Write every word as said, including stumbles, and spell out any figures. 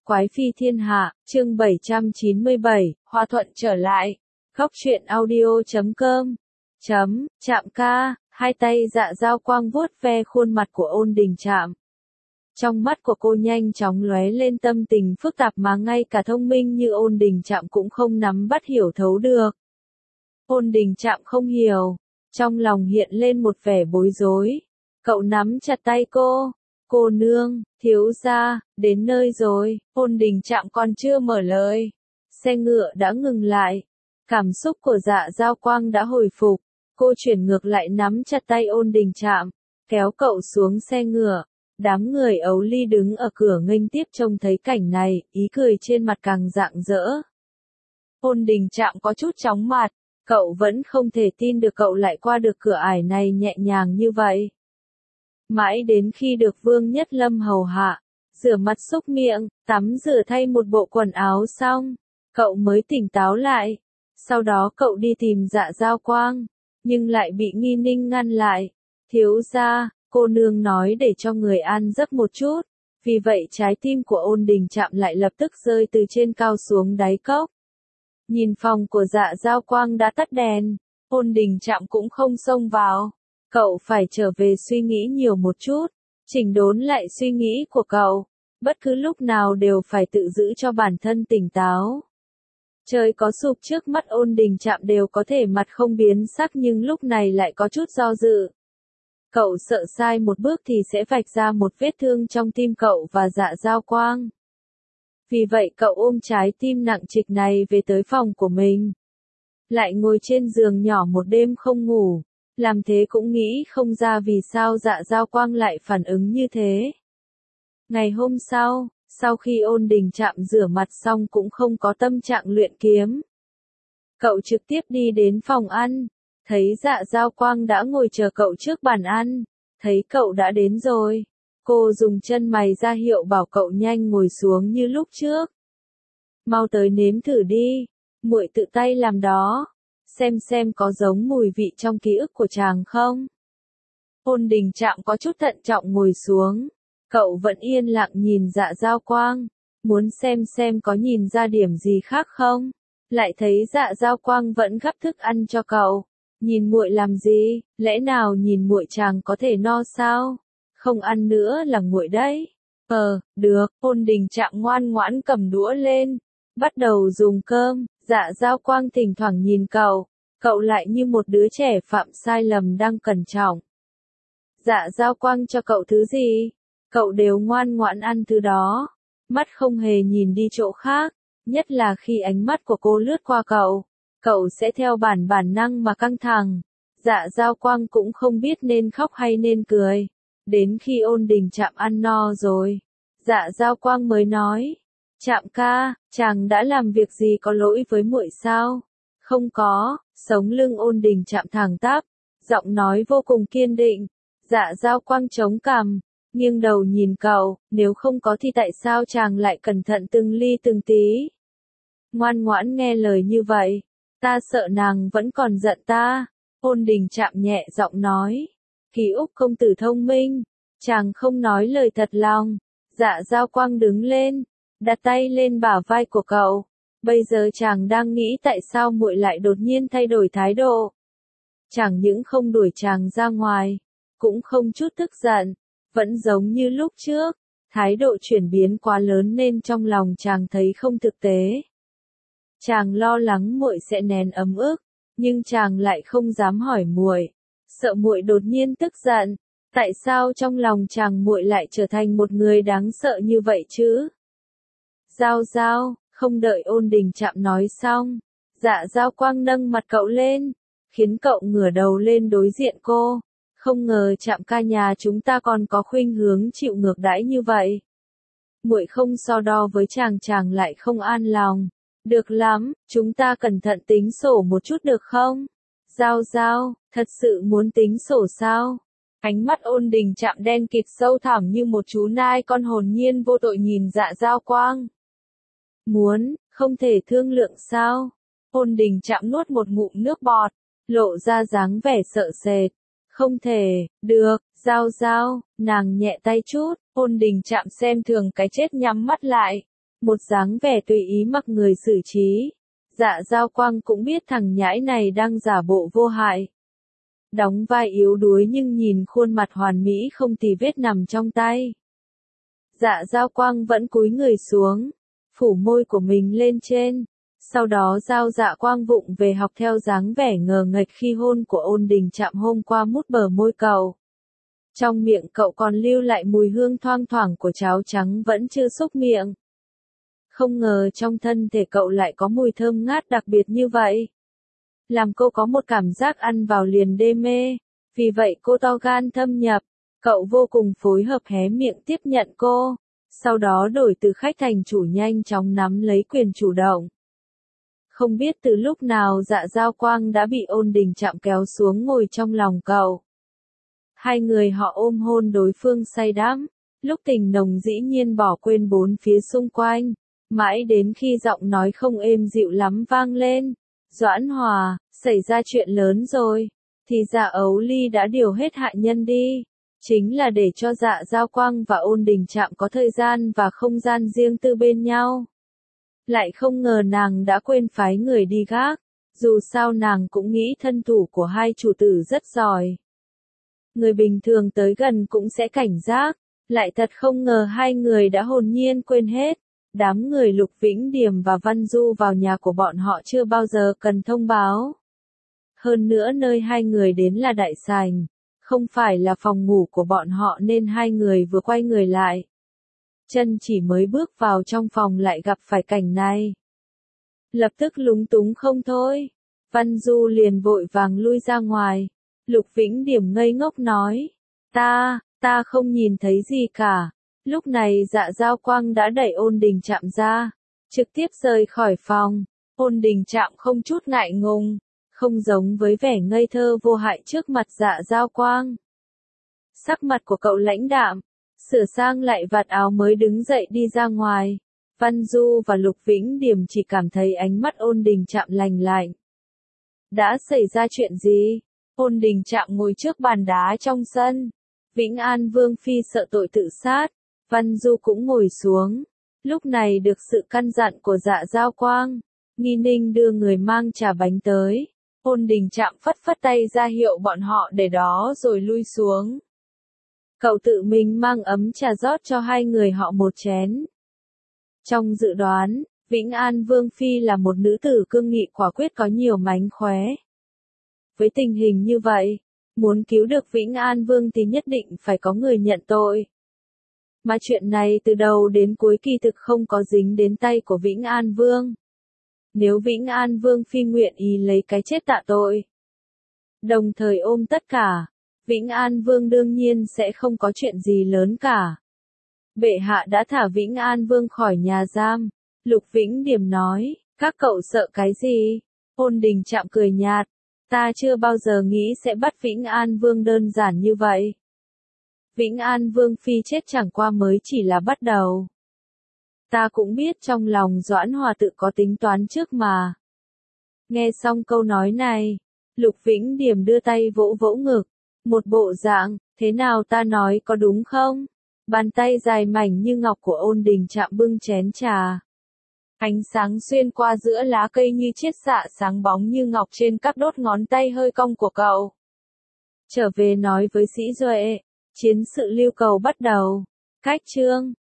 Quái phi thiên hạ, chương bảy trăm chín mươi bảy, Hoa Thuận trở lại. Góc truyện audio chấm com. Chấm, Trạm ca, hai tay Dạ Dao Quang vuốt ve khuôn mặt của Ôn Đình Trạm. Trong mắt của cô nhanh chóng lóe lên tâm tình phức tạp mà ngay cả thông minh như Ôn Đình Trạm cũng không nắm bắt hiểu thấu được. Ôn Đình Trạm không hiểu, trong lòng hiện lên một vẻ bối rối. Cậu nắm chặt tay cô. Cô nương, thiếu gia, đến nơi rồi. Ôn Đình Trạm còn chưa mở lời. Xe ngựa đã ngừng lại. Cảm xúc của Dạ Dao Quang đã hồi phục. Cô chuyển ngược lại nắm chặt tay Ôn Đình Trạm, kéo cậu xuống xe ngựa. Đám người ấu ly đứng ở cửa nghênh tiếp trông thấy cảnh này, ý cười trên mặt càng rạng rỡ. Ôn Đình Trạm có chút chóng mặt, cậu vẫn không thể tin được cậu lại qua được cửa ải này nhẹ nhàng như vậy. Mãi đến khi được Vương Nhất Lâm hầu hạ, rửa mặt xúc miệng, tắm rửa thay một bộ quần áo xong, cậu mới tỉnh táo lại. Sau đó cậu đi tìm Dạ Dao Quang, nhưng lại bị Nghi Ninh ngăn lại. Thiếu gia, cô nương nói để cho người an giấc một chút. Vì vậy trái tim của Ôn Đình Trạm lại lập tức rơi từ trên cao xuống đáy cốc. Nhìn phòng của Dạ Dao Quang đã tắt đèn, Ôn Đình Trạm cũng không xông vào. Cậu phải trở về suy nghĩ nhiều một chút, chỉnh đốn lại suy nghĩ của cậu. Bất cứ lúc nào đều phải tự giữ cho bản thân tỉnh táo. Trời có sụp trước mắt Ôn Đình Trạm đều có thể mặt không biến sắc nhưng lúc này lại có chút do dự. Cậu sợ sai một bước thì sẽ vạch ra một vết thương trong tim cậu và Dạ Dao Quang. Vì vậy cậu ôm trái tim nặng trịch này về tới phòng của mình. Lại ngồi trên giường nhỏ một đêm không ngủ. Làm thế cũng nghĩ không ra vì sao Dạ Dao Quang lại phản ứng như thế. Ngày hôm sau, sau khi Ôn Đình Trạm rửa mặt xong cũng không có tâm trạng luyện kiếm. Cậu trực tiếp đi đến phòng ăn, thấy Dạ Dao Quang đã ngồi chờ cậu trước bàn ăn, thấy cậu đã đến rồi. Cô dùng chân mày ra hiệu bảo cậu nhanh ngồi xuống như lúc trước. Mau tới nếm thử đi, muội tự tay làm đó. Xem xem có giống mùi vị trong ký ức của chàng không? Ôn Đình Trạm có chút thận trọng ngồi xuống. Cậu vẫn yên lặng nhìn Dạ Dao Quang, muốn xem xem có nhìn ra điểm gì khác không? Lại thấy Dạ Dao Quang vẫn gắp thức ăn cho cậu. Nhìn muội làm gì? Lẽ nào nhìn muội chàng có thể no sao? Không ăn nữa là nguội đấy. Ờ, được. Ôn Đình Trạm ngoan ngoãn cầm đũa lên, bắt đầu dùng cơm. Dạ Dao Quang thỉnh thoảng nhìn cậu, cậu lại như một đứa trẻ phạm sai lầm đang cẩn trọng. Dạ Dao Quang cho cậu thứ gì, cậu đều ngoan ngoãn ăn thứ đó, mắt không hề nhìn đi chỗ khác, nhất là khi ánh mắt của cô lướt qua cậu, cậu sẽ theo bản bản năng mà căng thẳng. Dạ Dao Quang cũng không biết nên khóc hay nên cười, đến khi Ôn Đình Trạm ăn no rồi, Dạ Dao Quang mới nói. Trạm ca, chàng đã làm việc gì có lỗi với muội sao? Không có. Sống lưng Ôn Đình Trạm thẳng tắp, giọng nói vô cùng kiên định. Dạ Dao Quang chống cằm, nghiêng đầu nhìn cậu, nếu không có thì tại sao chàng lại cẩn thận từng ly từng tí? Ngoan ngoãn nghe lời như vậy, ta sợ nàng vẫn còn giận ta. Ôn Đình Trạm nhẹ giọng nói. Ký Úc công tử thông minh, chàng không nói lời thật lòng. Dạ Dao Quang đứng lên, đặt tay lên bả vai của cậu. Bây giờ chàng đang nghĩ tại sao muội lại đột nhiên thay đổi thái độ. Chẳng những không đuổi chàng ra ngoài, cũng không chút tức giận, vẫn giống như lúc trước. Thái độ chuyển biến quá lớn nên trong lòng chàng thấy không thực tế. Chàng lo lắng muội sẽ nén ấm ức, nhưng chàng lại không dám hỏi muội, sợ muội đột nhiên tức giận. Tại sao trong lòng chàng muội lại trở thành một người đáng sợ như vậy chứ? Dao Dao, không đợi Ôn Đình Trạm nói xong, Dạ Dao Quang nâng mặt cậu lên, khiến cậu ngửa đầu lên đối diện cô. Không ngờ Trạm ca nhà chúng ta còn có khuynh hướng chịu ngược đãi như vậy. Muội không so đo với chàng, chàng lại không an lòng. Được lắm, chúng ta cẩn thận tính sổ một chút được không? Dao Dao, thật sự muốn tính sổ sao? Ánh mắt Ôn Đình Trạm đen kịt sâu thẳm như một chú nai con hồn nhiên vô tội nhìn Dạ Dao Quang. Muốn, không thể thương lượng sao? Ôn Đình Trạm nuốt một ngụm nước bọt, lộ ra dáng vẻ sợ sệt. Không thể, được, Dao Dao, nàng nhẹ tay chút. Ôn Đình Trạm xem thường cái chết nhắm mắt lại. một dáng vẻ tùy ý mặc người xử trí. Dạ Giao Quang cũng biết thằng nhãi này đang giả bộ vô hại. Đóng vai yếu đuối nhưng nhìn khuôn mặt hoàn mỹ không tì vết nằm trong tay. Dạ Giao Quang vẫn cúi người xuống, phủ môi của mình lên trên. Sau đó Giao Dạ Quang vụng về học theo dáng vẻ ngờ nghệch khi hôn của Ôn Đình Trạm hôm qua mút bờ môi cậu. Trong miệng cậu còn lưu lại mùi hương thoang thoảng của cháo trắng vẫn chưa xúc miệng. Không ngờ trong thân thể cậu lại có mùi thơm ngát đặc biệt như vậy. Làm cô có một cảm giác ăn vào liền đê mê. Vì vậy cô to gan thâm nhập. Cậu vô cùng phối hợp hé miệng tiếp nhận cô. Sau đó đổi từ khách thành chủ nhanh chóng nắm lấy quyền chủ động. Không biết từ lúc nào Dạ Giao Quang đã bị Ôn Đình Trạm kéo xuống ngồi trong lòng cậu. Hai người họ ôm hôn đối phương say đắm. Lúc tình nồng dĩ nhiên bỏ quên bốn phía xung quanh. Mãi đến khi giọng nói không êm dịu lắm vang lên. Doãn Hòa, xảy ra chuyện lớn rồi. Thì Dạ Ấu Ly đã điều hết hạ nhân đi. Chính là để cho Dạ Giao Quang và Ôn Đình Trạm có thời gian và không gian riêng tư bên nhau. Lại không ngờ nàng đã quên phái người đi gác. Dù sao nàng cũng nghĩ thân thủ của hai chủ tử rất giỏi. Người bình thường tới gần cũng sẽ cảnh giác. Lại thật không ngờ hai người đã hồn nhiên quên hết. Đám người Lục Vĩnh Điềm và Văn Du vào nhà của bọn họ chưa bao giờ cần thông báo. Hơn nữa nơi hai người đến là đại sảnh, không phải là phòng ngủ của bọn họ nên hai người vừa quay người lại. Chân chỉ mới bước vào trong phòng lại gặp phải cảnh này. Lập tức lúng túng không thôi. Văn Du liền vội vàng lui ra ngoài. Lục Vĩnh Điềm ngây ngốc nói. Ta, ta không nhìn thấy gì cả. Lúc này Dạ Giao Quang đã đẩy Ôn Đình Trạm ra, trực tiếp rời khỏi phòng. Ôn Đình Trạm không chút ngại ngùng, không giống với vẻ ngây thơ vô hại trước mặt Dạ Giao Quang. Sắc mặt của cậu lãnh đạm, sửa sang lại vạt áo mới đứng dậy đi ra ngoài. Văn Du và Lục Vĩnh Điềm chỉ cảm thấy ánh mắt Ôn Đình Trạm lành lạnh. Đã xảy ra chuyện gì? Ôn Đình Trạm ngồi trước bàn đá trong sân. Vĩnh An Vương phi sợ tội tự sát. Văn Du cũng ngồi xuống. Lúc này được sự căn dặn của Dạ Giao Quang, Nghi Ninh đưa người mang trà bánh tới. Ôn Đình Trạm phất phất tay ra hiệu bọn họ để đó rồi lui xuống. Cậu tự mình mang ấm trà rót cho hai người họ một chén. Trong dự đoán, Vĩnh An Vương phi là một nữ tử cương nghị quả quyết có nhiều mánh khóe. Với tình hình như vậy, muốn cứu được Vĩnh An Vương thì nhất định phải có người nhận tội. Mà chuyện này từ đầu đến cuối kỳ thực không có dính đến tay của Vĩnh An Vương. Nếu Vĩnh An Vương phi nguyện ý lấy cái chết tạ tội, đồng thời ôm tất cả, Vĩnh An Vương đương nhiên sẽ không có chuyện gì lớn cả. Bệ hạ đã thả Vĩnh An Vương khỏi nhà giam. Lục Vĩnh Điềm nói, các cậu sợ cái gì? Ôn Đình Trạm cười nhạt, ta chưa bao giờ nghĩ sẽ bắt Vĩnh An Vương đơn giản như vậy. Vĩnh An Vương phi chết chẳng qua mới chỉ là bắt đầu. Ta cũng biết trong lòng Doãn Hòa tự có tính toán trước mà. Nghe xong câu nói này, Lục Vĩnh Điềm đưa tay vỗ vỗ ngực, một bộ dạng, thế nào ta nói có đúng không? Bàn tay dài mảnh như ngọc của Ôn Đình Trạm bưng chén trà. Ánh sáng xuyên qua giữa lá cây như chiết xạ sáng bóng như ngọc trên các đốt ngón tay hơi cong của cậu. Trở về nói với Sĩ Duệ, chiến sự Lưu Cầu bắt đầu. Cách chương